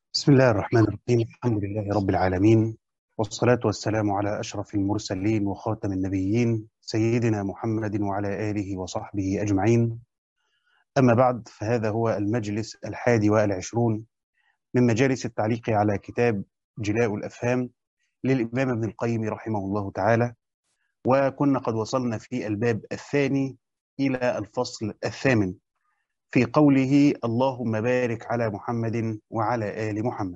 بسم الله الرحمن الرحيم. الحمد لله رب العالمين، والصلاة والسلام على أشرف المرسلين وخاتم النبيين سيدنا محمد وعلى آله وصحبه أجمعين. أما بعد، فهذا هو المجلس 21 من مجالس التعليق على كتاب جلاء الأفهام للإمام ابن القيم رحمه الله تعالى. وكنا قد وصلنا في الباب الثاني إلى الفصل الثامن في قوله: اللهم بارك على محمد وعلى آل محمد.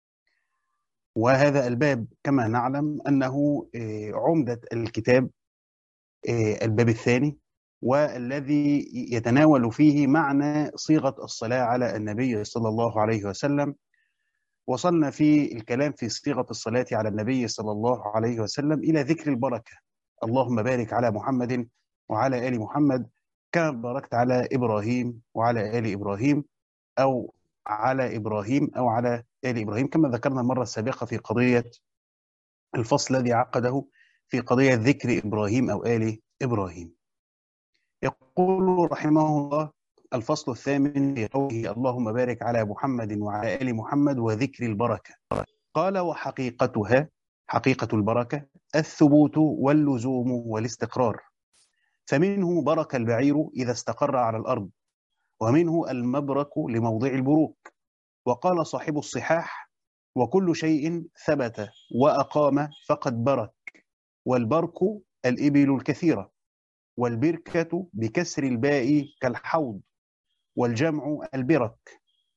وهذا الباب كما نعلم أنه عمدة الكتاب، الباب الثاني، والذي يتناول فيه معنى صيغة الصلاة على النبي صلى الله عليه وسلم. وصلنا في الكلام في صيغة الصلاة على النبي صلى الله عليه وسلم إلى ذكر البركة: اللهم بارك على محمد وعلى آل محمد كما باركت على إبراهيم وعلى آل إبراهيم، أو على إبراهيم أو على آل إبراهيم، كما ذكرنا المرة السابقة في قضية الفصل الذي عقده في قضية ذكر إبراهيم أو آل إبراهيم. يقول رحمه الله: الفصل الثامن في قوله: اللهم بارك على محمد وعلى آل محمد وذكر البركة. قال: وحقيقتها، حقيقة البركة، الثبوت واللزوم والاستقرار، فمنه برك البعير إذا استقر على الأرض، ومنه المبرك لموضع البروك. وقال صاحب الصحاح: وكل شيء ثبت وأقام فقد برك، والبرك الإبل الكثيرة، والبركة بكسر الباء كالحوض، والجمع البرك.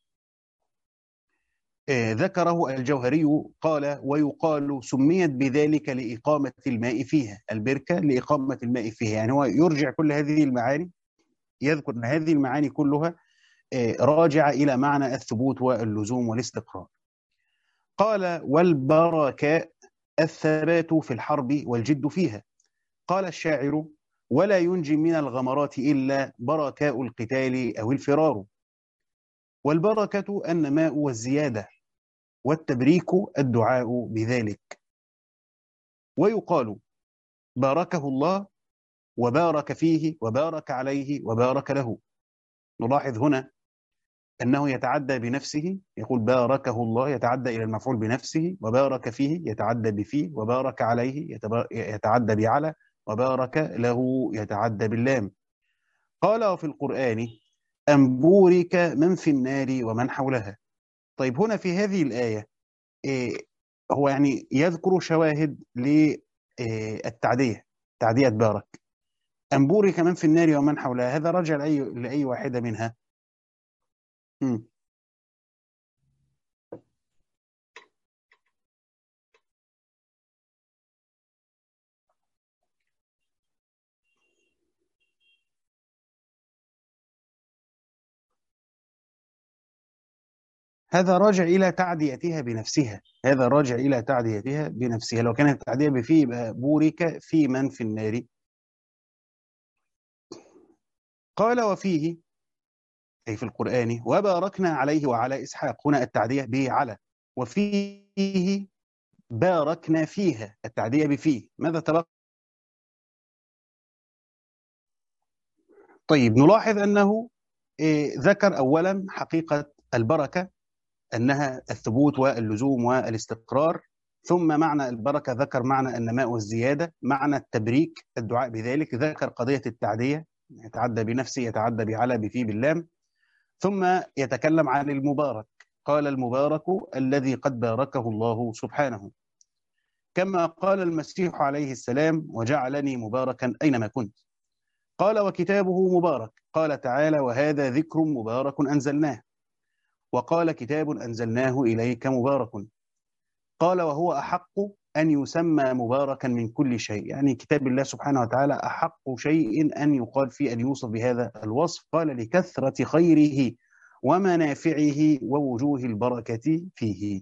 ذكره الجوهري قال: ويقال سميت بذلك لإقامة الماء فيها، البركة لإقامة الماء فيها. يعني هو يرجع كل هذه المعاني، يذكر أن هذه المعاني كلها راجعة إلى معنى الثبوت واللزوم والاستقرار. قال: والبركاء الثبات في الحرب والجد فيها. قال الشاعر: ولا ينجي من الغمرات إلا بركاء القتال أو الفرار. والبركة النماء والزيادة، والتبريك الدعاء بذلك. ويقال: باركه الله، وبارك فيه، وبارك عليه، وبارك له. نلاحظ هنا أنه يتعدى بنفسه، يقول باركه الله يتعدى إلى المفعول بنفسه، وبارك فيه يتعدى بفيه، وبارك عليه يتعدى بعلى، وبارك له يتعدى باللام. قال: وفي القرآن: أن بورك من في النار ومن حولها. طيب، هنا في هذه الآية هو يعني يذكر شواهد للتعدية، تعدية بارك. أن بورك من في النار ومن حولها، هذا رجع لأي واحدة منها؟ مم. هذا راجع إلى تعديتها بنفسها، هذا راجع إلى تعديتها بنفسها. لو كانت التعدية بفيه يبقى بورك في من في النار. قال: وفيه، أي في القرآن: وباركنا عليه وعلى إسحاق. هنا التعدية به على، وفيه باركنا فيها، التعدية بفيه. ماذا تبقى؟ طيب، نلاحظ أنه ذكر أولا حقيقة البركة أنها الثبوت واللزوم والاستقرار، ثم معنى البركة ذكر معنى النماء والزيادة، معنى التبريك الدعاء بذلك، ذكر قضية التعدية، يتعدى بنفسه، يتعدى بعلى، بفي، باللام، ثم يتكلم عن المبارك. قال: المبارك الذي قد باركه الله سبحانه، كما قال المسيح عليه السلام: وجعلني مباركا أينما كنت. قال: وكتابه مبارك. قال تعالى: وهذا ذكر مبارك أنزلناه. وقال: كتاب أنزلناه إليك مبارك. قال: وهو أحق أن يسمى مباركا من كل شيء، يعني كتاب الله سبحانه وتعالى أحق شيء أن يقال فيه، أن يوصف بهذا الوصف. قال: لكثرة خيره ومنافعه ووجوه البركة فيه.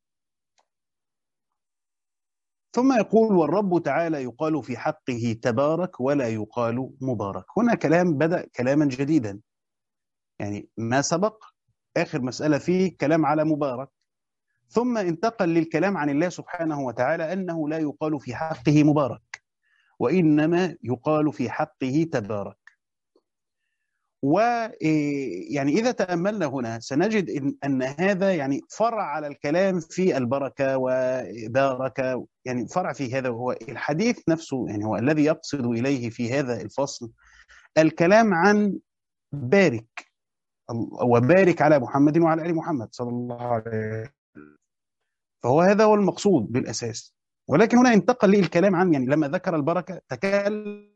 ثم يقول: والرب تعالى يقال في حقه تبارك ولا يقال مبارك. هنا كلام بدأ كلاما جديدا، يعني ما سبق آخر مسألة فيه كلام على مبارك، ثم انتقل للكلام عن الله سبحانه وتعالى أنه لا يقال في حقه مبارك، وإنما يقال في حقه تبارك. ويعني إذا تأملنا هنا سنجد أن هذا يعني فرع على الكلام في البركة وبارك، يعني فرع في هذا، وهو الحديث نفسه، يعني هو الذي يقصد إليه في هذا الفصل الكلام عن بارك، وبارك على محمد وعلى آل محمد صلى الله عليه وسلم. فهو هذا هو المقصود بالأساس. ولكن هنا انتقل لي الكلام عن، يعني لما ذكر البركة تكلم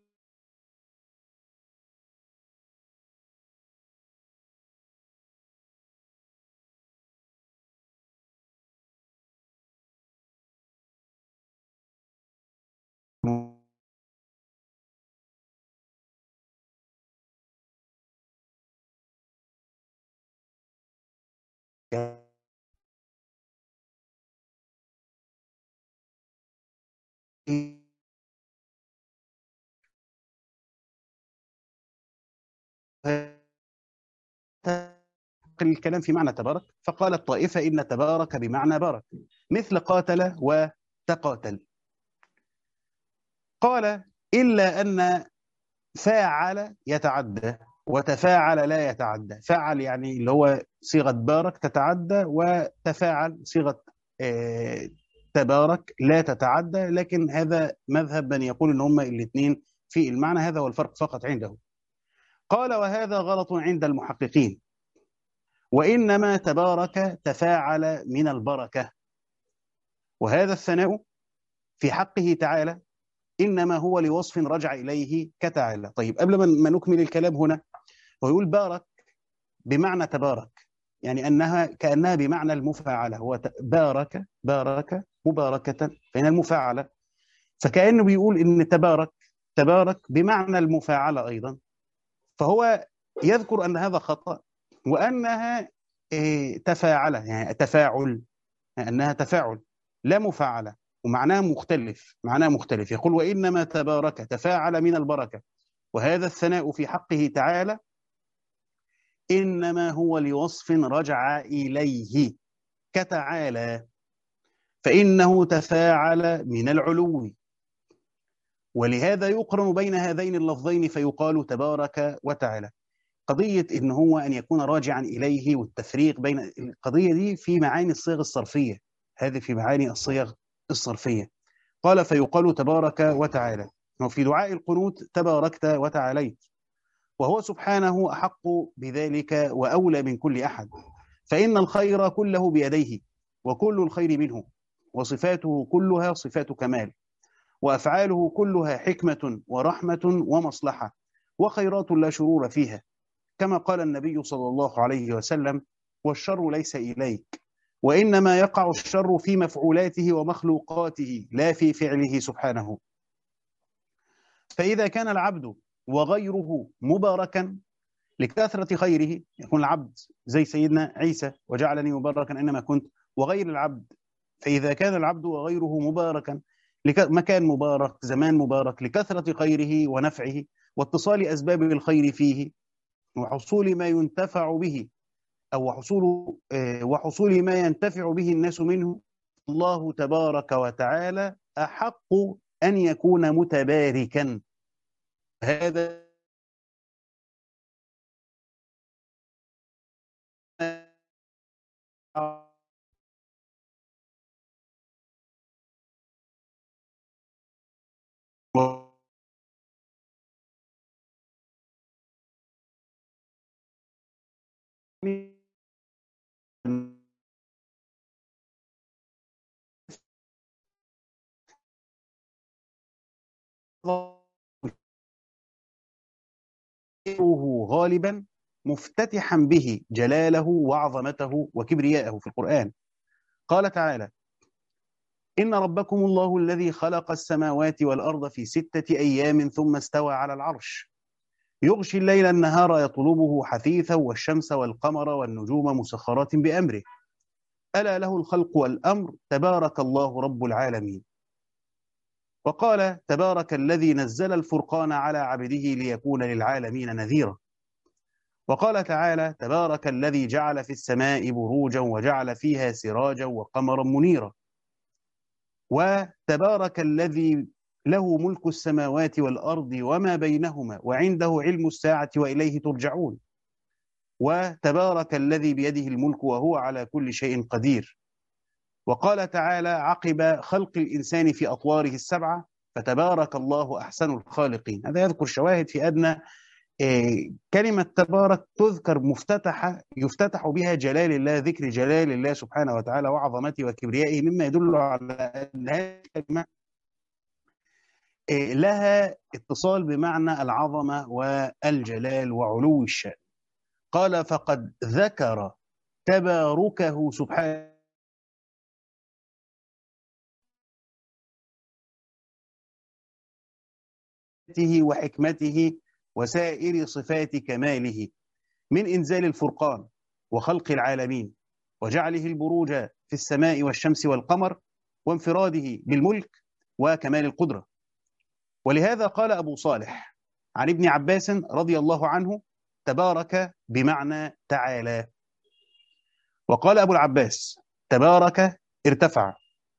الكلام في معنى تبارك، فقال الطائفة إن تبارك بمعنى بارك، مثل قاتل وتقاتل. قال إلا أن فاعل يتعدى وتفاعل لا يتعدى. فاعل يعني اللي هو صيغة بارك تتعدى، وتفاعل صيغة تبارك لا تتعدى، لكن هذا مذهب من يقول ان هما الاثنين في المعنى، هذا هو الفرق فقط عنده. قال وهذا غلط عند المحققين، وإنما تبارك تفاعل من البركة، وهذا الثناء في حقه تعالى إنما هو لوصف رجع إليه كتعالى. طيب قبل ما نكمل الكلام هنا، هو يقول بارك بمعنى تبارك، يعني أنها كأنها بمعنى المفاعلة، هو بارك بارك مباركة فإن المفاعلة، فكأنه بيقول إن تبارك تبارك بمعنى المفاعلة أيضا. فهو يذكر أن هذا خطأ، وأنها تفاعلة، يعني تفاعل، أنها تفاعل لا مفاعلة، ومعناها مختلف، معناها مختلف. يقول وإنما تبارك تفاعل من البركة، وهذا الثناء في حقه تعالى إنما هو لوصف رجع إليه كتعالى، فإنه تفاعل من العلو، ولهذا يقرن بين هذين اللفظين فيقال تبارك وتعالى. قضية إن هو أن يكون راجعا إليه، والتفريق بين القضية دي في معاني الصيغ الصرفية، هذه في معاني الصيغ الصرفية. قال فيقال تبارك وتعالى، وفي دعاء القنوت تباركت وتعاليت، وهو سبحانه أحق بذلك وأولى من كل أحد، فإن الخير كله بيديه، وكل الخير منه، وصفاته كلها صفات كمال، وأفعاله كلها حكمة ورحمة ومصلحة، وخيرات لا شرور فيها، كما قال النبي صلى الله عليه وسلم والشر ليس إليك، وإنما يقع الشر في مفعولاته ومخلوقاته لا في فعله سبحانه. فإذا كان العبد وغيره مباركا لكثرة خيره، يكون العبد زي سيدنا عيسى وجعلني مباركا أينما كنت، وغير العبد، فإذا كان العبد وغيره مباركا، مكان مبارك، زمان مبارك، لكثرة خيره ونفعه واتصال أسباب الخير فيه، وحصول ما ينتفع به، أو وحصول ما ينتفع به الناس منه، الله تبارك وتعالى أحق أن يكون متباركا. هذا غالبا مفتتحا به جلاله وعظمته وكبرياءه في القرآن. قال تعالى إن ربكم الله الذي خلق السماوات والأرض في 6 أيام ثم استوى على العرش يغشي الليل النهار يطلبه حثيثا والشمس والقمر والنجوم مسخرات بأمره ألا له الخلق والأمر تبارك الله رب العالمين. وقال تبارك الذي نزل الفرقان على عبده ليكون للعالمين نذيرا. وقال تعالى تبارك الذي جعل في السماء بروجا وجعل فيها سراجا وقمرا منيرا. وتبارك الذي له ملك السماوات والأرض وما بينهما وعنده علم الساعة وإليه ترجعون، وتبارك الذي بيده الملك وهو على كل شيء قدير. وقال تعالى عقب خلق الإنسان في أطواره السبعة فتبارك الله أحسن الخالقين. هذا يذكر شواهد في أدنى كلمة تبارك تذكر مفتتحة يفتتح بها جلال الله، ذكر جلال الله سبحانه وتعالى وعظمته وكبريائه، مما يدل على أن هذه الكلمة لها اتصال بمعنى العظمة والجلال وعلو الشأن. قال فقد ذكر تباركه سبحانه وحكمته وسائر صفات كماله من إنزال الفرقان وخلق العالمين وجعله البروج في السماء والشمس والقمر وانفراده بالملك وكمال القدرة. ولهذا قال أبو صالح عن ابن عباس رضي الله عنه تبارك بمعنى تعالى. وقال أبو العباس تبارك ارتفع،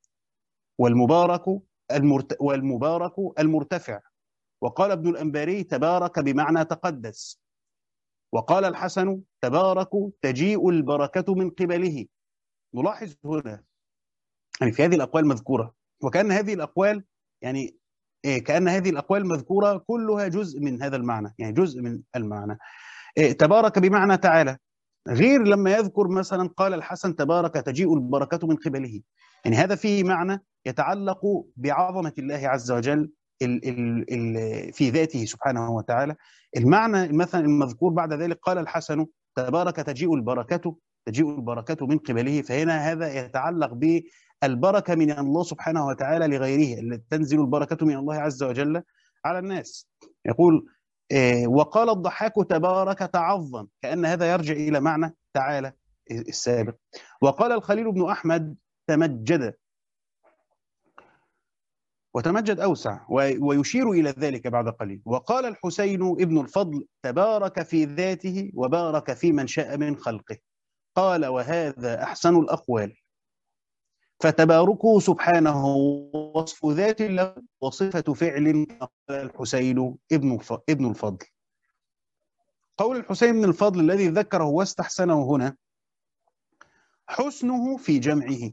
والمبارك المرتفع. وقال ابن الأنباري تبارك بمعنى تقدس. وقال الحسن تبارك تجيء البركة من قبله. نلاحظ هنا يعني في هذه الأقوال مذكورة، وكأن هذه الأقوال يعني كأن هذه الأقوال مذكورة كلها جزء من هذا المعنى، يعني جزء من المعنى. تبارك بمعنى تعالى، غير لما يذكر مثلا قال الحسن تبارك تجيء البركة من قبله، يعني هذا فيه معنى يتعلق بعظمة الله عز وجل في ذاته سبحانه وتعالى. المعنى مثلا المذكور بعد ذلك قال الحسن تبارك تجيء البركة من قبله، فهنا هذا يتعلق بالبركة من الله سبحانه وتعالى لغيره، تنزل البركة من الله عز وجل على الناس. يقول وقال الضحاك تبارك تعظم، كأن هذا يرجع إلى معنى تعالى السابق. وقال الخليل بن أحمد تمجد، وتمجد أوسع ويشير إلى ذلك بعد قليل. وقال الحسين ابن الفضل تبارك في ذاته وبارك في من شاء من خلقه. قال وهذا أحسن الأقوال، فتباركه سبحانه وصف ذات له وصفة فعل. قال الحسين ابن الفضل. قول الحسين بن الفضل الذي ذكره واستحسنه هنا حسنه في جمعه،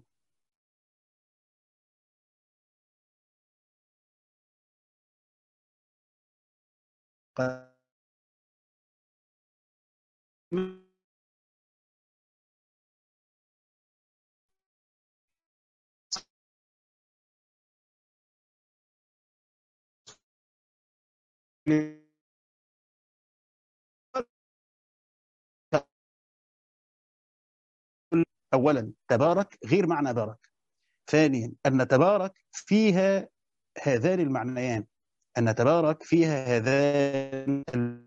أولا تبارك غير معنى بارك. ثانيا أن تبارك فيها هذان المعنيان، أن تبارك فيها هذان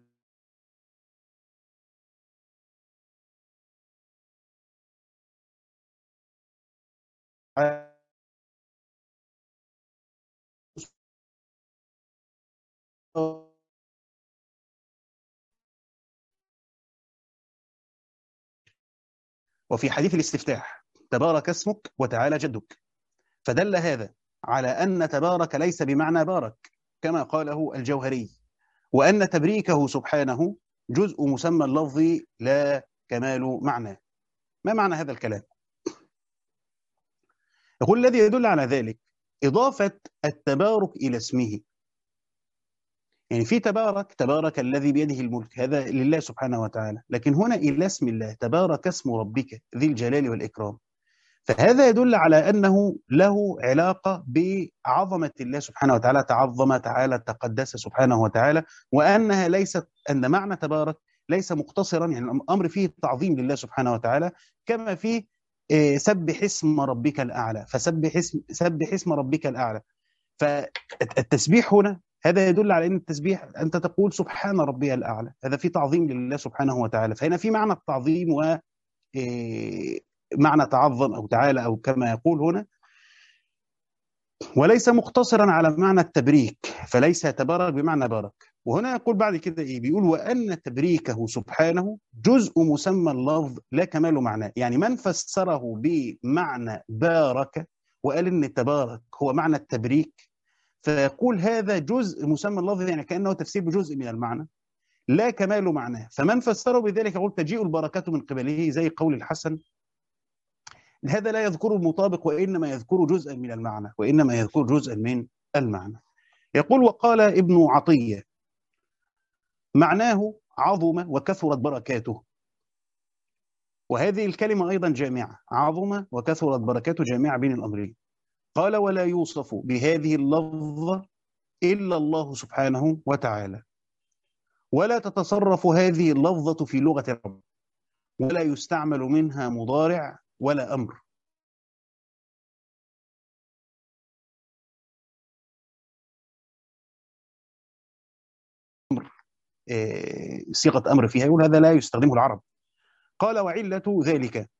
وفي حديث الاستفتاح تبارك اسمك وتعالى جدك، فدل هذا على أن تبارك ليس بمعنى بارك كما قاله الجوهري، وأن تبريكه سبحانه جزء مسمى اللفظ لا كمال معناه. ما معنى هذا الكلام؟ يقول الذي يدل على ذلك إضافة التبارك إلى اسمه، يعني في تبارك الذي بيده الملك، هذا لله سبحانه وتعالى، لكن هنا إلى اسم الله تبارك اسم ربك ذي الجلال والإكرام، فهذا يدل على أنه له علاقة بعظمة الله سبحانه وتعالى، تعظم تعالى تقدس سبحانه وتعالى، وأنها ليست أن معنى تبارك ليس مقتصرا، يعني الأمر فيه تعظيم لله سبحانه وتعالى كما فيه سبح اسم ربك الأعلى، سبح اسم ربك الأعلى. فالتسبيح هنا هذا يدل على أن التسبيح أنت تقول سبحان ربي الأعلى، هذا في تعظيم لله سبحانه وتعالى، فهنا في معنى التعظيم و معنى تعظم أو تعالى أو كما يقول هنا، وليس مقتصرا على معنى التبريك، فليس تبارك بمعنى بارك. وهنا يقول بعد كده إيه؟ بيقول وأن تبريكه سبحانه جزء مسمى اللفظ لا كمال معناه، يعني من فسره بمعنى بارك وقال إن التبارك هو معنى التبريك، فيقول هذا جزء مسمى اللفظ، يعني كأنه تفسير بجزء من المعنى لا كمال معناه. فمن فسره بذلك يقول تجيء البركة من قبله، زي قول الحسن هذا لا يذكر المطابق وإنما يذكر جزءا من المعنى، وإنما يذكر جزءا من المعنى. يقول وقال ابن عطية معناه عظم وكثرت بركاته. وهذه الكلمة أيضا جامعة، عظم وكثرت بركاته، جامعة بين الأمرين. قال ولا يوصف بهذه اللفظة إلا الله سبحانه وتعالى، ولا تتصرف هذه اللفظة في لغة العرب، ولا يستعمل منها مضارع ولا أمر. صيغة أمر فيها، يقول هذا لا يستخدمه العرب. قال وعلة ذلك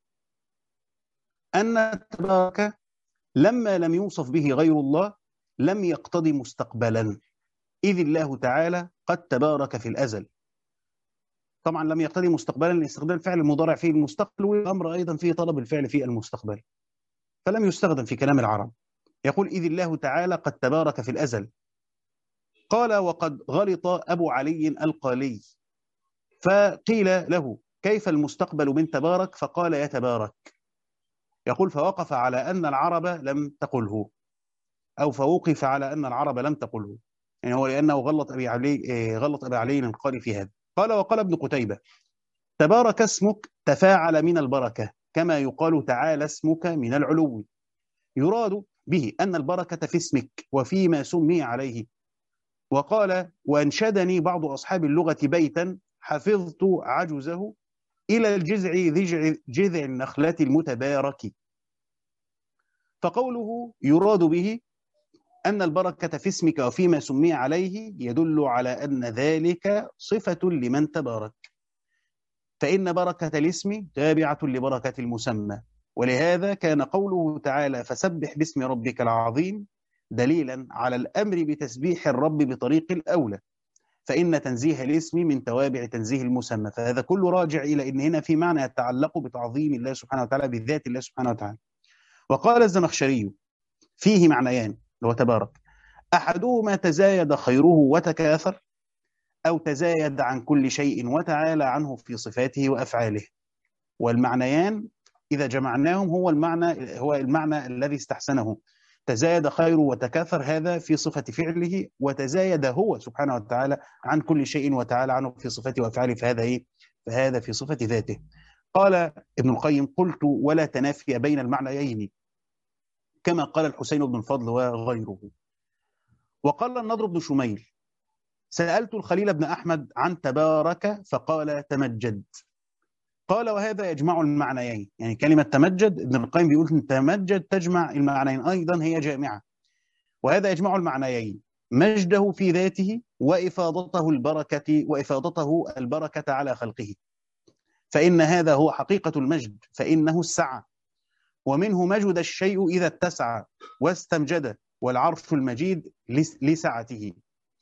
أن تبارك لما لم يوصف به غير الله لم يقتضي مستقبلا، إذ الله تعالى قد تبارك في الأزل. طبعا لم يقتضي مستقبلا لاستخدام الفعل المضارع فيه المستقبل، والأمر أيضا فيه طلب الفعل في المستقبل، فلم يستخدم في كلام العرب. يقول إذ الله تعالى قد تبارك في الأزل. قال وقد غلط أبو علي القالي، فقيل له كيف المستقبل من تبارك؟ فقال يتبارك. يقول فوقف على أن العرب لم تقله، أو فوقف على أن العرب لم تقله، يعني هو لأنه غلط أبي علي القالي في هذا. قال وقال ابن قتيبة تبارك اسمك تفاعل من البركة، كما يقال تعالى اسمك من العلو، يراد به أن البركة في اسمك وفيما سمي عليه. وقال وانشدني بعض أصحاب اللغة بيتا حفظت عجزه إلى الجذع جذع النخلة المتبارك. فقوله يراد به أن البركة في اسمك وفيما سمي عليه يدل على أن ذلك صفة لمن تبارك، فإن بركة الاسم تابعة لبركة المسمى. ولهذا كان قوله تعالى فسبح باسم ربك العظيم دليلا على الأمر بتسبيح الرب بطريق الأولى، فإن تنزيه الاسم من توابع تنزيه المسمى. فهذا كله راجع إلى أن هنا في معنى يتعلق بتعظيم الله سبحانه وتعالى، بذات الله سبحانه وتعالى. وقال الزمخشري فيه معنيان اللي هو تبارك، أحدهما تزايد خيره وتكاثر، أو تزايد عن كل شيء وتعالى عنه في صفاته وأفعاله. والمعنيان إذا جمعناهم هو المعنى الذي استحسنه، تزايد خيره وتكاثر هذا في صفة فعله، وتزايد هو سبحانه وتعالى عن كل شيء وتعالى عنه في صفته وأفعاله، فهذا إيه؟ فهذا في صفة ذاته. قال ابن القيم قلت ولا تنافي بين المعنيين، كما قال الحسين بن الفضل وغيره. وقال النضر بن شميل سألت الخليل بن أحمد عن تبارك فقال تمجد. قال وهذا يجمع المعنيين، يعني كلمة تمجد ابن القيم بيقول تمجد تجمع المعنيين، أيضا هي جامعة. وهذا يجمع المعنيين، مجده في ذاته وإفاضته البركة على خلقه، فإن هذا هو حقيقة المجد، فإنه السعة، ومنه مجد الشيء إذا اتسع واستمجد، والعرش المجيد لسعته.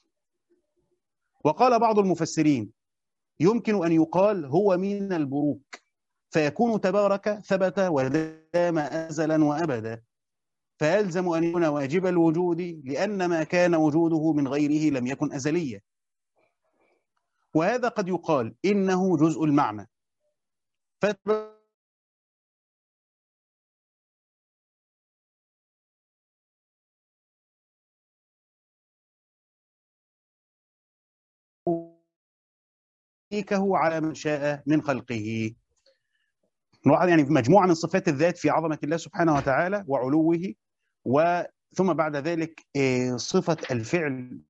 وقال بعض المفسرين يمكن أن يقال هو من البروك، فيكون تبارك ثبت ودام أزلا وأبدا، فيلزم أن يكون واجب الوجود، لأن ما كان وجوده من غيره لم يكن أزليا. وهذا قد يقال إنه جزء المعنى، فتباركه على من شاء من خلقه. يعني مجموعة من صفات الذات في عظمة الله سبحانه وتعالى وعلوه، ثم بعد ذلك صفة الفعل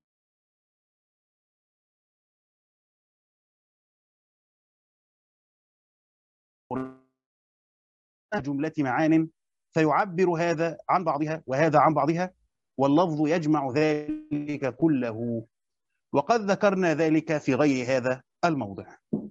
جملة معان، فيعبر هذا عن بعضها وهذا عن بعضها، واللفظ يجمع ذلك كله. وقد ذكرنا ذلك في غير هذا الموضع.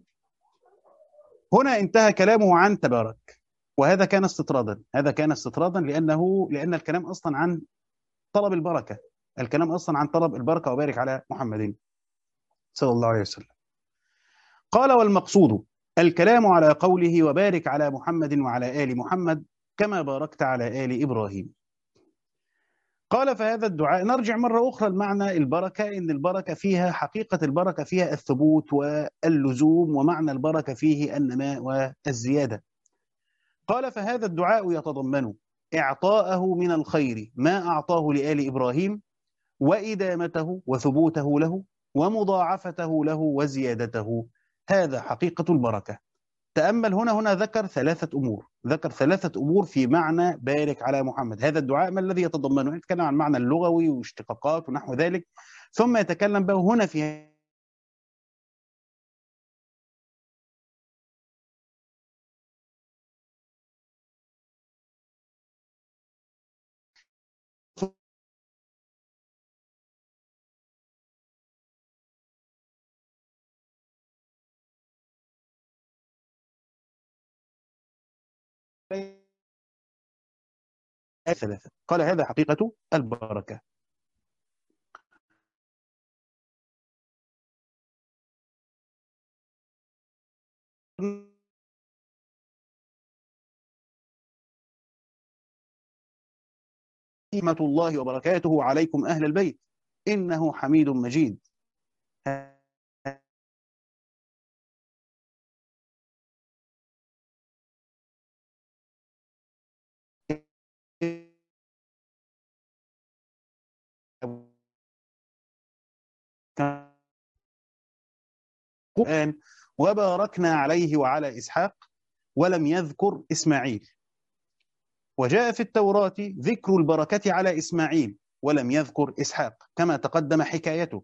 هنا انتهى كلامه عن تبارك، وهذا كان استطرادا، لأن الكلام أصلا عن طلب البركة، الكلام أصلا عن طلب البركة، وبارك على محمد صلى الله عليه وسلم. قال والمقصود الكلام على قوله وبارك على محمد وعلى آل محمد كما باركت على آل إبراهيم. قال فهذا الدعاء، نرجع مرة أخرى لمعنى البركة، إن البركة فيها حقيقة، البركة فيها الثبوت واللزوم، ومعنى البركة فيه النماء والزيادة. قال فهذا الدعاء يتضمن إعطاءه من الخير ما أعطاه لآل إبراهيم، وإدامته وثبوته له، ومضاعفته له وزيادته. هذا حقيقة البركة. تأمل هنا ذكر ثلاثة أمور، ذكر ثلاثة أمور في معنى بارك على محمد. هذا الدعاء ما الذي يتضمنه؟ يتكلم عن معنى اللغوي واشتقاقات ونحو ذلك، ثم يتكلم بقى هنا في ثلاثة. قال هذا حقيقة البركة. رحمة الله وبركاته عليكم أهل البيت إنه حميد مجيد. القرآن وباركنا عليه وعلى إسحاق ولم يذكر إسماعيل. وجاء في التوراة ذكر البركة على إسماعيل ولم يذكر إسحاق كما تقدم حكايته.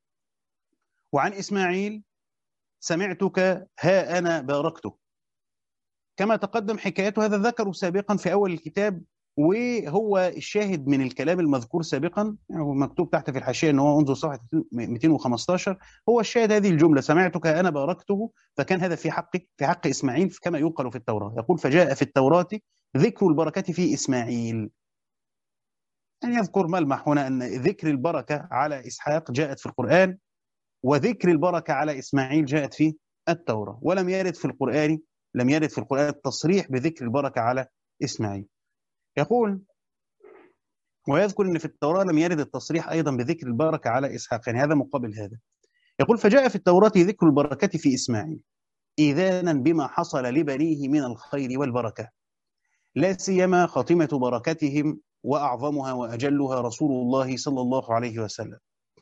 وعن إسماعيل سمعتك ها أنا باركته كما تقدم حكايته. هذا ذكره سابقا في أول الكتاب، وهو الشاهد من الكلام المذكور سابقا، يعني مكتوب تحت في الحاشية أنه انظر صفحة 215. هو الشاهد هذه الجملة سمعتك أنا باركته، فكان هذا في حق إسماعيل كما يقال في التوراة. يقول فجاء في التوراة ذكر البركة في إسماعيل، يعني يذكر ملمح هنا أن ذكر البركة على إسحاق جاءت في القرآن، وذكر البركة على إسماعيل جاءت في التوراة. ولم يرد في القرآن، لم يرد في القرآن التصريح بذكر البركة على إسماعيل. يقول ويذكر أن في التوراة لم يرد التصريح أيضا بذكر البركة على إسحاق، يعني هذا مقابل هذا. يقول فجاء في التوراة ذكر البركة في إسماعيل إذانا بما حصل لبنيه من الخير والبركة، لا سيما خاتمة بركتهم وأعظمها وأجلها رسول الله صلى الله عليه وسلم،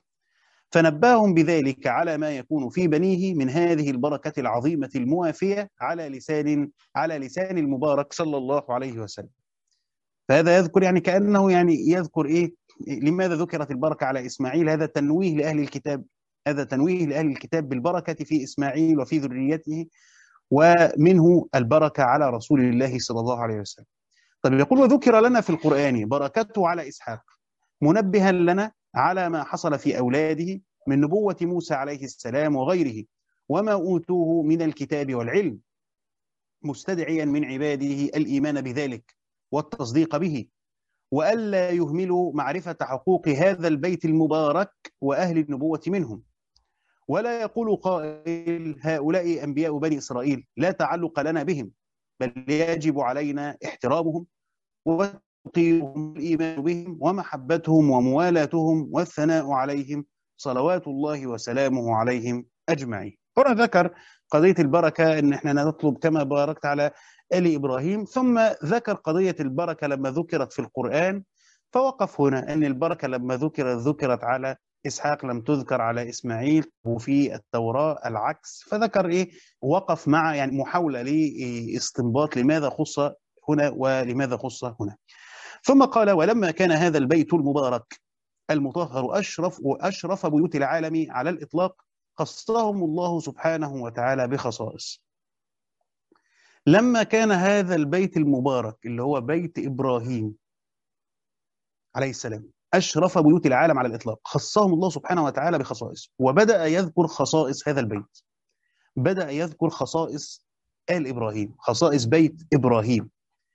فنباهم بذلك على ما يكون في بنيه من هذه البركة العظيمة الموافية على لسان المبارك صلى الله عليه وسلم. فهذا يذكر يعني كأنه يعني يذكر إيه لماذا ذكرت البركة على إسماعيل. هذا تنويه لأهل الكتاب، هذا تنويه لأهل الكتاب بالبركة في إسماعيل وفي ذريته، ومنه البركة على رسول الله صلى الله عليه وسلم. طيب يقول وذكر لنا في القرآن بركته على إسحاق منبها لنا على ما حصل في أولاده من نبوة موسى عليه السلام وغيره، وما أوتوه من الكتاب والعلم، مستدعيا من عباده الإيمان بذلك والتصديق به، وألا يهملوا معرفة حقوق هذا البيت المبارك وأهل النبوة منهم. ولا يقول قائل هؤلاء أنبياء بني إسرائيل لا تعلق لنا بهم، بل يجب علينا احترامهم وتوقيرهم والإيمان بهم ومحبتهم وموالاتهم والثناء عليهم صلوات الله وسلامه عليهم أجمعين. هنا ذكر قضية البركة أن احنا نطلب كما باركت على آل إبراهيم، ثم ذكر قضية البركة لما ذكرت في القرآن، فوقف هنا أن البركة لما ذكرت على إسحاق لم تذكر على إسماعيل، وفي التوراة العكس. فذكر إيه، وقف مع يعني محاولة لاستنباط لماذا خص هنا ولماذا خص هنا. ثم قال ولما كان هذا البيت المبارك المطهر أشرف بيوت العالم على الإطلاق، خصهم الله سبحانه وتعالى بخصائص. لما كان هذا البيت المبارك اللي هو بيت إبراهيم عليه السلام أشرف بيوت العالم على الإطلاق، خصهم الله سبحانه وتعالى بخصائص، وبدأ يذكر خصائص هذا البيت، بدأ يذكر خصائص آل إبراهيم، خصائص بيت إبراهيم،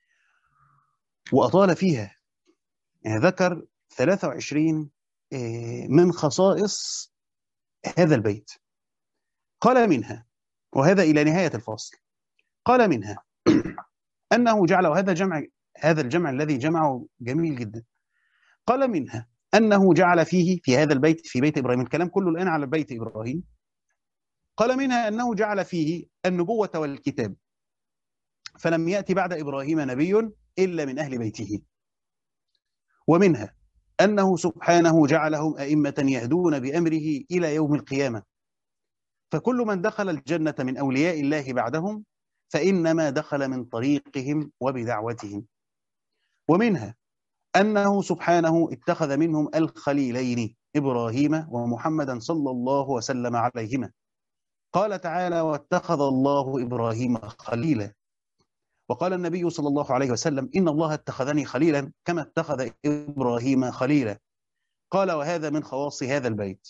وأطال فيها. يعني ذكر 23 من خصائص هذا البيت. قال منها، وهذا إلى نهاية الفصل، قال منها أنه جعل، وهذا جمع، هذا الجمع الذي جمعه جميل جدا. قال منها أنه جعل فيه في هذا البيت، في بيت إبراهيم، الكلام كله الآن على بيت إبراهيم، قال منها أنه جعل فيه النبوة والكتاب، فلم يأتي بعد إبراهيم نبي إلا من أهل بيته. ومنها أنه سبحانه جعلهم أئمة يهدون بأمره إلى يوم القيامة، فكل من دخل الجنة من أولياء الله بعدهم فإنما دخل من طريقهم وبدعوتهم. ومنها أنه سبحانه اتخذ منهم الخليلين إبراهيم ومحمدا صلى الله وسلم عليهما. قال تعالى: واتخذ الله إبراهيم خليلا. وقال النبي صلى الله عليه وسلم: إن الله اتخذني خليلا كما اتخذ إبراهيم خليلا. قال: وهذا من خواص هذا البيت.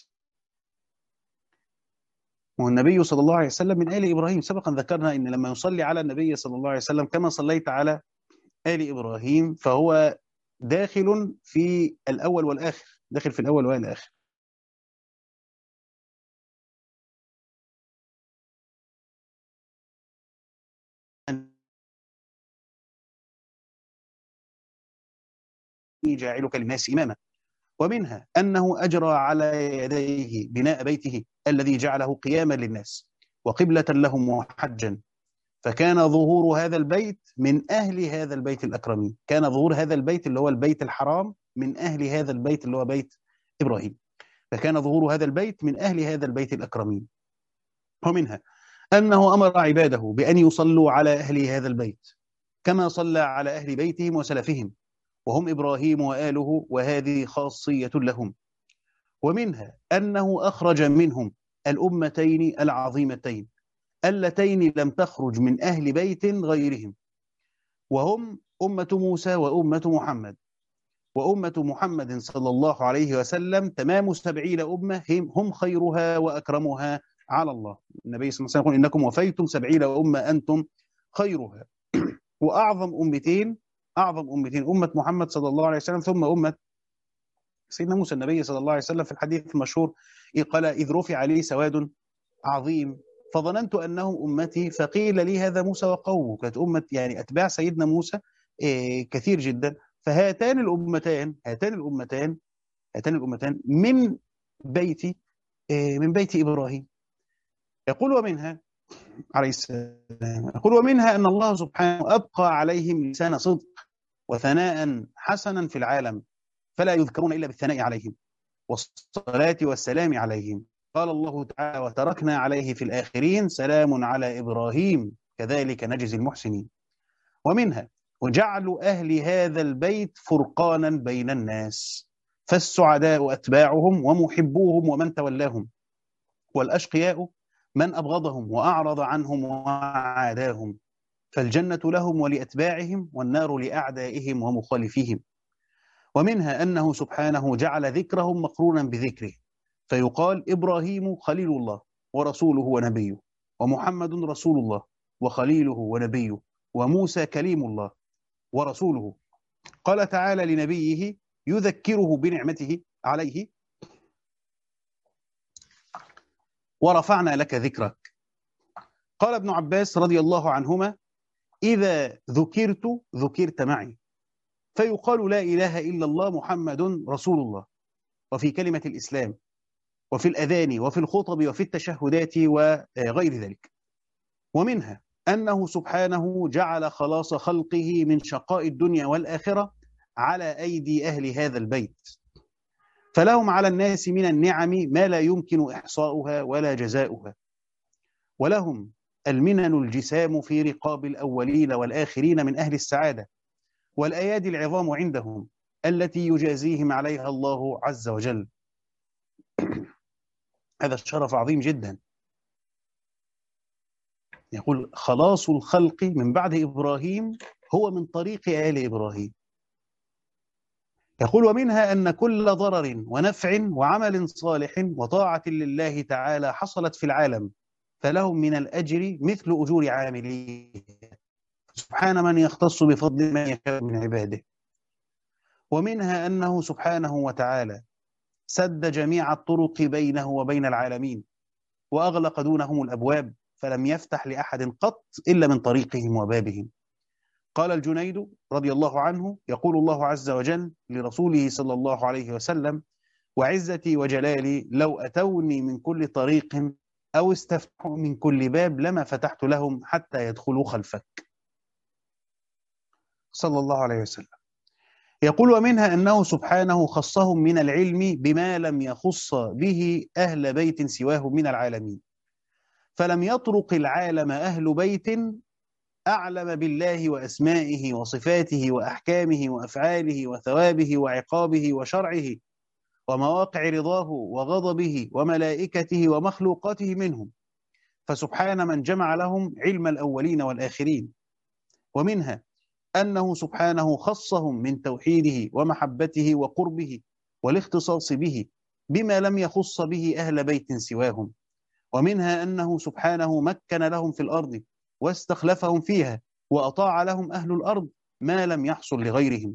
والنبي صلى الله عليه وسلم من آل إبراهيم، سبقا ذكرنا إن لما يصلي على النبي صلى الله عليه وسلم كما صليت على آل إبراهيم فهو داخل في الأول والآخر، داخل في الأول والآخر. جاعلك للناس إماما. ومنها أنه أجرى على يديه بناء بيته الذي جعله قياما للناس وقبلة لهم وحجا، فكان ظهور هذا البيت من أهل هذا البيت الأكرمين، كان ظهور هذا البيت اللي هو البيت الحرام من أهل هذا البيت اللي هو بيت إبراهيم، فكان ظهور هذا البيت من أهل هذا البيت الأكرمين. ومنها أنه أمر عباده بأن يصلوا على أهل هذا البيت كما صلى على أهل بيتهم وسلفهم، وهم إبراهيم وآله، وهذه خاصية لهم. ومنها أنه أخرج منهم الأمتين العظيمتين اللتين لم تخرج من أهل بيت غيرهم، وهم أمة موسى وأمة محمد. وأمة محمد صلى الله عليه وسلم تمام 70 أمة هم خيرها وأكرمها على الله. النبي صلى الله عليه وسلم يقول: إنكم وفيتم 70 أمة أنتم خيرها. وأعظم أمتين أمة محمد صلى الله عليه وسلم، ثم أمة سيدنا موسى. النبي صلى الله عليه وسلم في الحديث المشهور قال: إذ رفع لي سواد عظيم فظننت أنهم أمتي فقيل لي هذا موسى وقومه. كانت أمة يعني أتباع سيدنا موسى كثير جدا. فهاتان الأمتان من بيت إبراهيم. يقول: ومنها عليه السلام، يقول: ومنها أن الله سبحانه أبقى عليهم لسان صدق وثناء حسنا في العالم، فلا يذكرون إلا بالثناء عليهم والصلاة والسلام عليهم. قال الله تعالى: وتركنا عليه في الآخرين سلام على إبراهيم كذلك نجزي المحسنين. ومنها وجعل أهل هذا البيت فرقانا بين الناس، فالسعداء أتباعهم ومحبوهم ومن تولاهم، والأشقياء من أبغضهم وأعرض عنهم وعاداهم، فالجنة لهم ولأتباعهم والنار لأعدائهم ومخالفيهم. ومنها أنه سبحانه جعل ذكرهم مقرونا بذكره، فيقال: إبراهيم خليل الله ورسوله ونبيه، ومحمد رسول الله وخليله ونبيه، وموسى كليم الله ورسوله. قال تعالى لنبيه يذكره بنعمته عليه: ورفعنا لك ذكرك. قال ابن عباس رضي الله عنهما: إذا ذكرت معي، فيقال: لا إله إلا الله محمد رسول الله، وفي كلمة الإسلام، وفي الأذان، وفي الخطب، وفي التشهدات، وغير ذلك. ومنها أنه سبحانه جعل خلاص خلقه من شقاء الدنيا والآخرة على أيدي أهل هذا البيت، فلهم على الناس من النعم ما لا يمكن إحصاؤها ولا جزاؤها، ولهم المنن الجسام في رقاب الأولين والآخرين من أهل السعادة، والأيادي العظام عندهم التي يجازيهم عليها الله عز وجل. هذا الشرف عظيم جدا. يقول: خلاص الخلق من بعد إبراهيم هو من طريق آل إبراهيم. يقول: ومنها أن كل ضرر ونفع وعمل صالح وطاعة لله تعالى حصلت في العالم فلهم من الأجر مثل أجور عامليه، سبحان من يختص بفضل من يشاء من عباده. ومنها أنه سبحانه وتعالى سد جميع الطرق بينه وبين العالمين، وأغلق دونهم الأبواب، فلم يفتح لأحد قط إلا من طريقهم وبابهم. قال الجنيد رضي الله عنه: يقول الله عز وجل لرسوله صلى الله عليه وسلم: وعزتي وجلالي لو أتوني من كل طريق أو استفتحوا من كل باب لما فتحت لهم حتى يدخلوا خلفك، صلى الله عليه وسلم. يقول: ومنها أنه سبحانه خصهم من العلم بما لم يخص به أهل بيت سواه من العالمين، فلم يطرق العالم أهل بيت أعلم بالله وأسمائه وصفاته وأحكامه وأفعاله وثوابه وعقابه وشرعه ومواقع رضاه وغضبه وملائكته ومخلوقاته منهم، فسبحان من جمع لهم علم الأولين والآخرين. ومنها أنه سبحانه خصهم من توحيده ومحبته وقربه والاختصاص به بما لم يخص به أهل بيت سواهم. ومنها أنه سبحانه مكن لهم في الأرض واستخلفهم فيها وأطاع لهم أهل الأرض ما لم يحصل لغيرهم.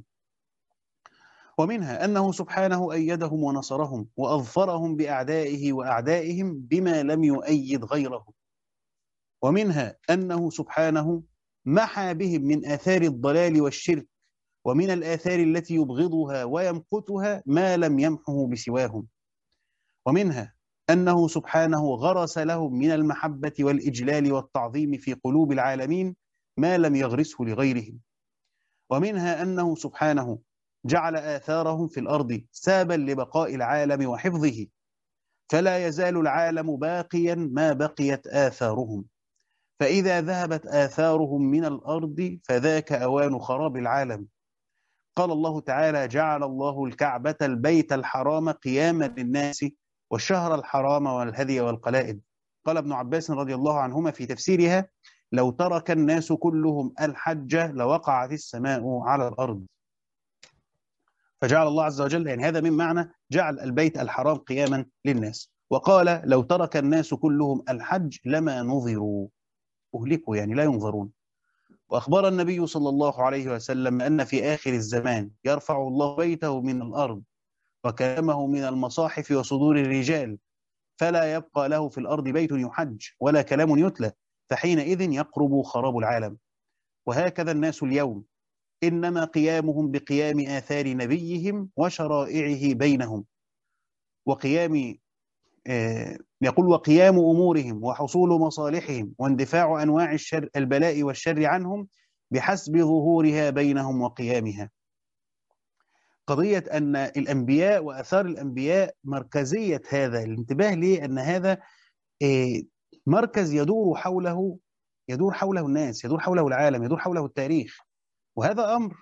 ومنها أنه سبحانه أيدهم ونصرهم وأظفرهم بأعدائه وأعدائهم بما لم يؤيد غيرهم. ومنها أنه سبحانه محى بهم من آثار الضلال والشرك ومن الآثار التي يبغضها ويمقتها ما لم يمحه بسواهم. ومنها أنه سبحانه غرس لهم من المحبة والإجلال والتعظيم في قلوب العالمين ما لم يغرسه لغيرهم. ومنها أنه سبحانه جعل آثارهم في الأرض سابا لبقاء العالم وحفظه، فلا يزال العالم باقيا ما بقيت آثارهم، فإذا ذهبت آثارهم من الأرض فذاك أوان خراب العالم. قال الله تعالى: جعل الله الكعبة البيت الحرام قياما للناس والشهر الحرام والهدي والقلائد. قال ابن عباس رضي الله عنهما في تفسيرها: لو ترك الناس كلهم الحج لوقعت السماء على الأرض. فجعل الله عز وجل، يعني هذا من معنى جعل البيت الحرام قياما للناس. وقال: لو ترك الناس كلهم الحج لما نظروا، أهلكوا يعني لا ينظرون. وأخبر النبي صلى الله عليه وسلم أن في آخر الزمان يرفع الله بيته من الأرض وكلامه من المصاحف وصدور الرجال، فلا يبقى له في الأرض بيت يحج ولا كلام يتلى، فحينئذ يقرب خراب العالم. وهكذا الناس اليوم، إنما قيامهم بقيام آثار نبيهم وشرائعه بينهم، وقيام يقول: وقيام أمورهم وحصول مصالحهم واندفاع أنواع الشر البلاء والشر عنهم بحسب ظهورها بينهم وقيامها. قضية أن الأنبياء وأثار الأنبياء مركزية هذا الانتباه ليه، أن هذا مركز يدور حوله الناس، يدور حوله العالم، يدور حوله التاريخ. وهذا أمر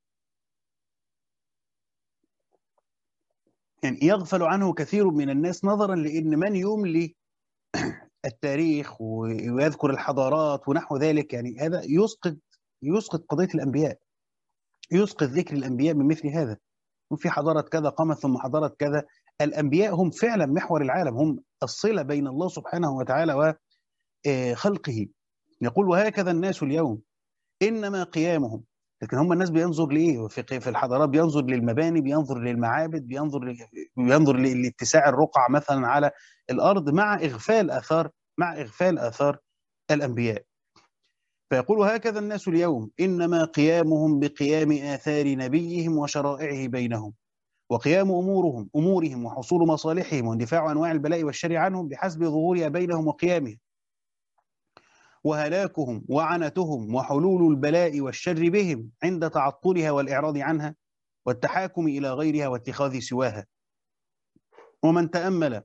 يعني يغفل عنه كثير من الناس، نظرا لأن من يملي التاريخ ويذكر الحضارات ونحو ذلك، يعني هذا يسقط قضية الأنبياء، يسقط ذكر الأنبياء من مثل هذا. وفي حضارة كذا قامت ثم حضارة كذا. الأنبياء هم فعلا محور العالم، هم الصلة بين الله سبحانه وتعالى وخلقه. يقول: وهكذا الناس اليوم، إنما قيامهم. لكن هم الناس بينظر لإيه في الحضارات؟ بينظر للمباني، بينظر للمعابد، بينظر لاتساع الرقع مثلا على الأرض، مع إغفال آثار الأنبياء. فيقول: هكذا الناس اليوم، إنما قيامهم بقيام آثار نبيهم وشرائعه بينهم، وقيام أمورهم وحصول مصالحهم واندفاع أنواع البلاء والشر عنهم بحسب ظهورها بينهم وقيامه، وهلاكهم وعنتهم وحلول البلاء والشر بهم عند تعطلها والإعراض عنها والتحاكم إلى غيرها واتخاذ سواها. ومن تأمل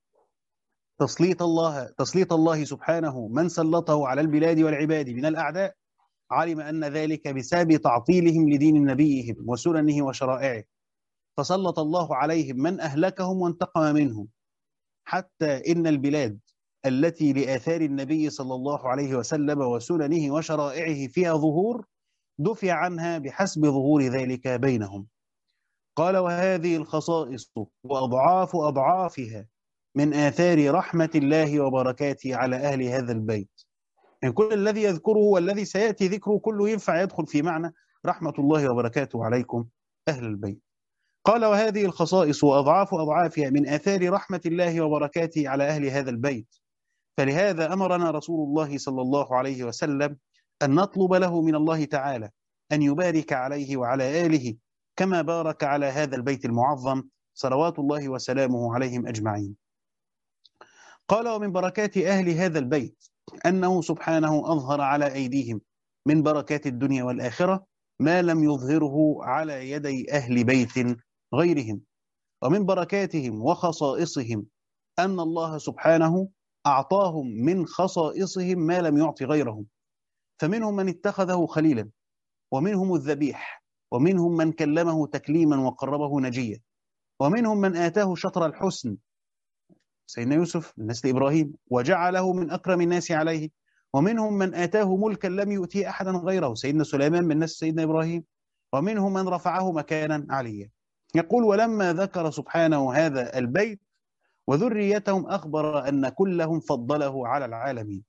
تسليط الله سبحانه من سلطه على البلاد والعباد من الأعداء، علم أن ذلك بسبب تعطيلهم لدين نبيهم وسننه وشرائعه، فسلط الله عليهم من أهلكهم وانتقم منهم، حتى إن البلاد التي لآثار النبي صلى الله عليه وسلم وسننه وشرائعه فيها ظهور دفع عنها بحسب ظهور ذلك بينهم. قال: وهذه الخصائص وأضعاف أضعافها من آثار رحمة الله وبركاته على أهل هذا البيت. يعني كل الذي يذكره والذي سيأتي ذكره كله ينفع يدخل في معنى رحمة الله وبركاته عليكم أهل البيت. قال: وهذه الخصائص وأضعاف أضعافها من آثار رحمة الله وبركاته على أهل هذا البيت، فلهذا أمرنا رسول الله صلى الله عليه وسلم أن نطلب له من الله تعالى أن يبارك عليه وعلى آله كما بارك على هذا البيت المعظم صلوات الله وسلامه عليهم أجمعين. قال: ومن بركات أهل هذا البيت أنه سبحانه أظهر على أيديهم من بركات الدنيا والآخرة ما لم يظهره على يدي أهل بيت غيرهم. ومن بركاتهم وخصائصهم أن الله سبحانه أعطاهم من خصائصهم ما لم يعط غيرهم، فمنهم من اتخذه خليلا، ومنهم الذبيح، ومنهم من كلمه تكليما وقربه نجيا، ومنهم من آتاه شطر الحسن سيدنا يوسف من نسل إبراهيم وجعله من أكرم الناس عليه، ومنهم من آتاه ملكا لم يؤتيه أحدا غيره سيدنا سليمان من نسل سيدنا إبراهيم، ومنهم من رفعه مكانا عليا. يقول: ولما ذكر سبحانه هذا البيت وذريتهم أخبر أن كلهم فضله على العالمين،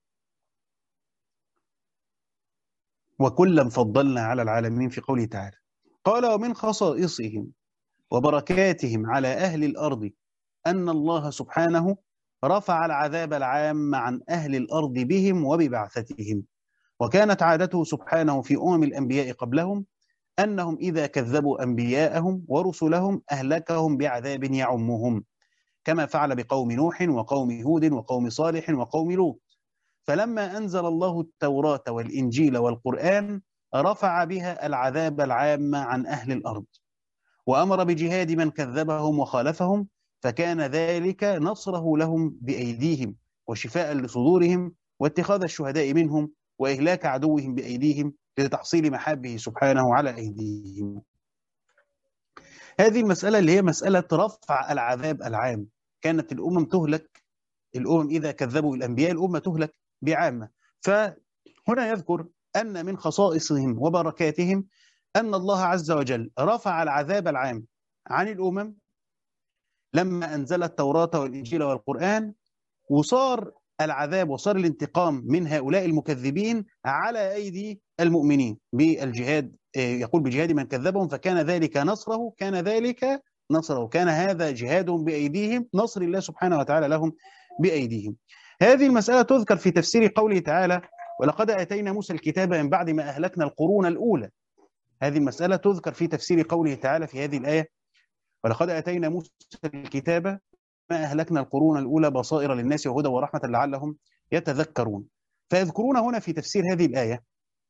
وكلا فضلنا على العالمين في قوله تعالى. قال: ومن خصائصهم وبركاتهم على أهل الأرض أن الله سبحانه رفع العذاب العام عن أهل الأرض بهم وببعثتهم. وكانت عادته سبحانه في الأنبياء قبلهم أنهم إذا كذبوا أنبياءهم ورسلهم أهلكهم بعذاب يعمهم، كما فعل بقوم نوح وقوم هود وقوم صالح وقوم لوط. فلما أنزل الله التوراة والإنجيل والقرآن رفع بها العذاب العام عن أهل الأرض، وأمر بجهاد من كذبهم وخالفهم، فكان ذلك نصره لهم بأيديهم وشفاء لصدورهم واتخاذ الشهداء منهم وإهلاك عدوهم بأيديهم لتحصيل محابه سبحانه على أيديهم. هذه المسألة اللي هي مسألة رفع العذاب العام، كانت الأمم تهلك، الأمم إذا كذبوا الأنبياء الأمة تهلك بعامة. فهنا يذكر أن من خصائصهم وبركاتهم أن الله عز وجل رفع العذاب العام عن الأمم لما أنزل التوراة والإنجيل والقرآن، وصار العذاب وصار الانتقام من هؤلاء المكذبين على أيدي المؤمنين بالجهاد. يقول: بجهاد من كذبهم فكان ذلك نصره، كان ذلك نصره، كان هذا جهادهم بأيديهم، نصر الله سبحانه وتعالى لهم بأيديهم. هذه المسألة تذكر في تفسير قوله تعالى: ولقد آتينا موسى الكتاب من بعد ما أهلكنا القرون الأولى. هذه المسألة تذكر في تفسير قوله تعالى في هذه الآية: ولقد آتينا موسى الكتاب ما أهلكنا القرون الأولى بصائر للناس وهدى ورحمة لعلهم يتذكرون. فيذكرون هنا في تفسير هذه الآية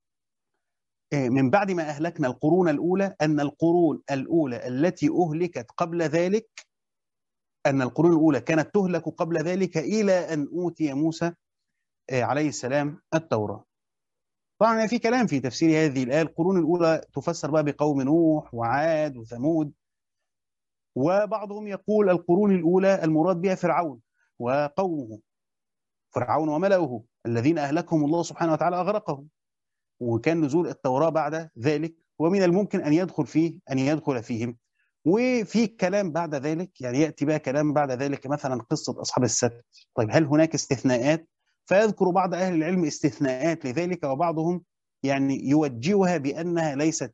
من بعد ما أهلكنا القرون الأولى أن القرون الأولى التي أهلكت قبل ذلك، أن القرون الأولى كانت تهلك قبل ذلك إلى أن أوتي موسى عليه السلام التوراة. طبعا في كلام في تفسير هذه الآية. القرون الأولى تفسر بقى بقوم نوح وعاد وثمود، وبعضهم يقول القرون الأولى المراد بها فرعون وقومه، فرعون وملأه الذين أهلكهم الله سبحانه وتعالى أغرقهم، وكان نزول التوراة بعد ذلك، ومن الممكن أن يدخل فيهم. وفي كلام بعد ذلك، يعني يأتي بقى كلام بعد ذلك مثلا قصة أصحاب السبت. طيب هل هناك استثناءات؟ فيذكر بعض أهل العلم استثناءات لذلك، وبعضهم يعني يوجهها بأنها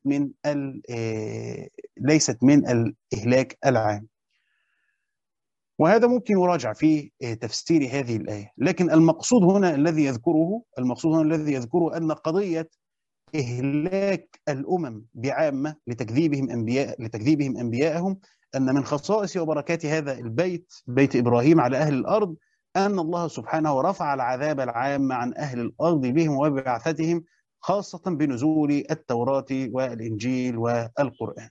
ليست من الإهلاك العام، وهذا ممكن يراجع في تفسير هذه الآية. لكن المقصود هنا الذي يذكره أن قضية إهلاك الأمم بعامة لتكذيبهم أنبياءهم أن من خصائص وبركات هذا البيت، بيت إبراهيم، على أهل الأرض أن الله سبحانه رفع العذاب العام عن أهل الأرض بهم وببعثتهم، خاصة بنزول التوراة والإنجيل والقرآن.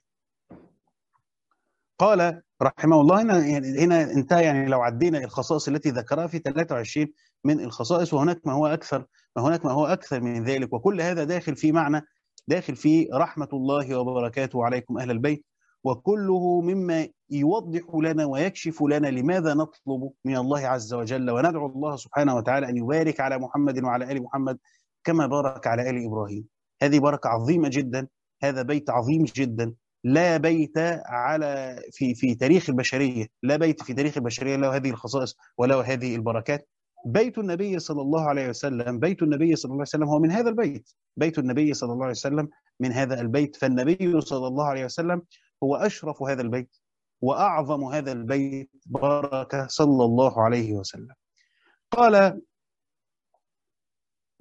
قال رحمه الله: هنا انتهى، يعني لو عدينا الخصائص التي ذكرها في 23 من الخصائص، وهناك ما هو أكثر من ذلك، وكل هذا داخل في رحمة الله وبركاته عليكم أهل البيت، وكله مما يوضح لنا ويكشف لنا لماذا نطلب من الله عز وجل وندعو الله سبحانه وتعالى أن يبارك على محمد وعلى آل محمد كما بارك على آل إبراهيم. هذه بركة عظيمة جدا، هذا بيت عظيم جدا. لا بيت في تاريخ البشرية، لا بيت في تاريخ البشرية له هذه الخصائص وله هذه البركات. بيت النبي صلى الله عليه وسلم هو من هذا البيت، بيت النبي صلى الله عليه وسلم من هذا البيت. فالنبي صلى الله عليه وسلم هو أشرف هذا البيت وأعظم هذا البيت بركة صلى الله عليه وسلم. قال: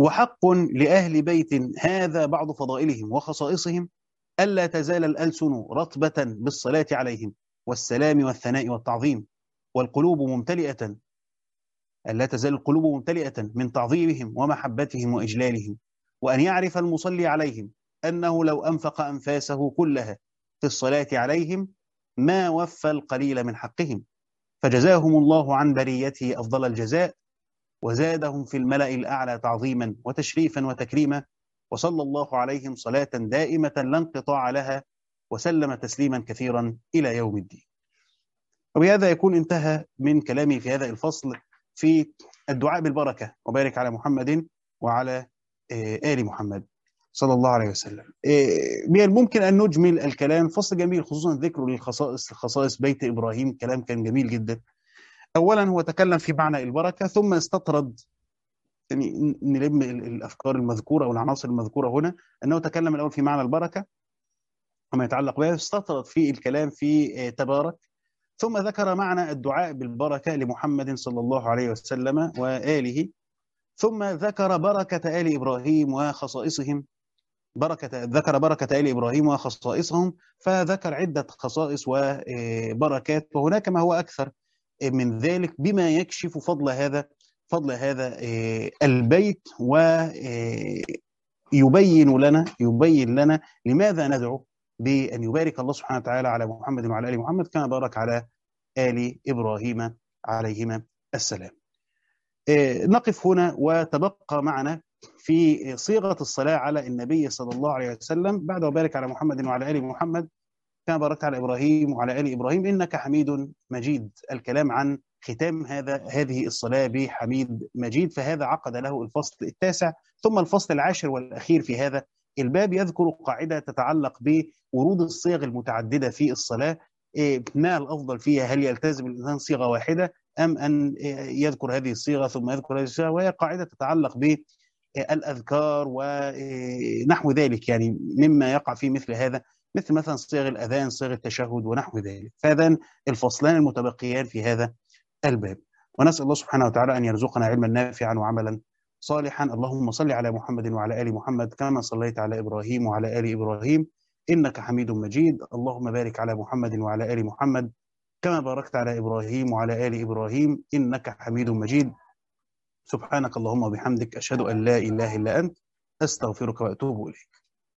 وحق لأهل بيت هذا بعض فضائلهم وخصائصهم ألا تزال الألسن رطبة بالصلاة عليهم والسلام والثناء والتعظيم، والقلوب ممتلئة، ألا تزال القلوب ممتلئة من تعظيمهم ومحبتهم وإجلالهم، وأن يعرف المصلي عليهم أنه لو أنفق أنفاسه كلها في الصلاة عليهم ما وفى القليل من حقهم، فجزاهم الله عن بريته أفضل الجزاء، وزادهم في الملأ الأعلى تعظيما وتشريفا وتكريما، وصلى الله عليهم صلاة دائمة لا انقطاع لها، وسلم تسليما كثيرا إلى يوم الدين. وبهذا يكون انتهى من كلامي في هذا الفصل في الدعاء بالبركة، وبارك على محمد وعلى آل محمد صلى الله عليه وسلم. من الممكن أن نجمل الكلام، فصل جميل خصوصا ذكره للخصائص، خصائص بيت إبراهيم، كلام كان جميل جدا. أولا هو تكلم في معنى البركة، ثم استطرد، يعني نلم الأفكار المذكورة أو العناصر المذكورة هنا، أنه تكلم الأول في معنى البركة وما يتعلق بها، استطرد في الكلام في تبارك، ثم ذكر معنى الدعاء بالبركة لمحمد صلى الله عليه وسلم وآله، ثم ذكر بركة آل إبراهيم وخصائصهم، ذكر بركة آل إبراهيم وخصائصهم، فذكر عدة خصائص وبركات، وهناك ما هو أكثر من ذلك بما يكشف فضل هذا البيت، ويبين لنا لماذا ندعو بأن يبارك الله سبحانه وتعالى على محمد وعلى آل محمد كما بارك على آل إبراهيم عليهما السلام. نقف هنا، وتبقى معنا في صيغة الصلاة على النبي صلى الله عليه وسلم بعد وبارك على محمد وعلى آل محمد كما باركت على إبراهيم وعلى آل إبراهيم إنك حميد مجيد. الكلام عن ختام هذه الصلاة بحميد مجيد، فهذا عقد له الفصل التاسع. ثم الفصل العاشر والأخير في هذا الباب يذكر قاعدة تتعلق بورود الصيغ المتعددة في الصلاة، ما الأفضل فيها، هل يلتزم الإنسان صيغة واحدة أم أن يذكر هذه الصيغة ثم يذكر هذه الصيغة، وهي قاعدة تتعلق بالأذكار ونحو ذلك، يعني مما يقع في مثل هذا، مثلا صيغ الأذان، صيغ التشهد ونحو ذلك. فهذان الفصلان المتبقيان في هذا الباب، ونسأل الله سبحانه وتعالى أن يرزقنا علما نافعا وعملا صالحا. اللهم صل على محمد وعلى آل محمد كما صليت على إبراهيم وعلى آل إبراهيم إنك حميد مجيد. اللهم بارك على محمد وعلى آل محمد كما باركت على إبراهيم وعلى آل إبراهيم إنك حميد مجيد. سبحانك اللهم وبحمدك، أشهد أن لا إله إلا أنت، أستغفرك وأتوب إليك.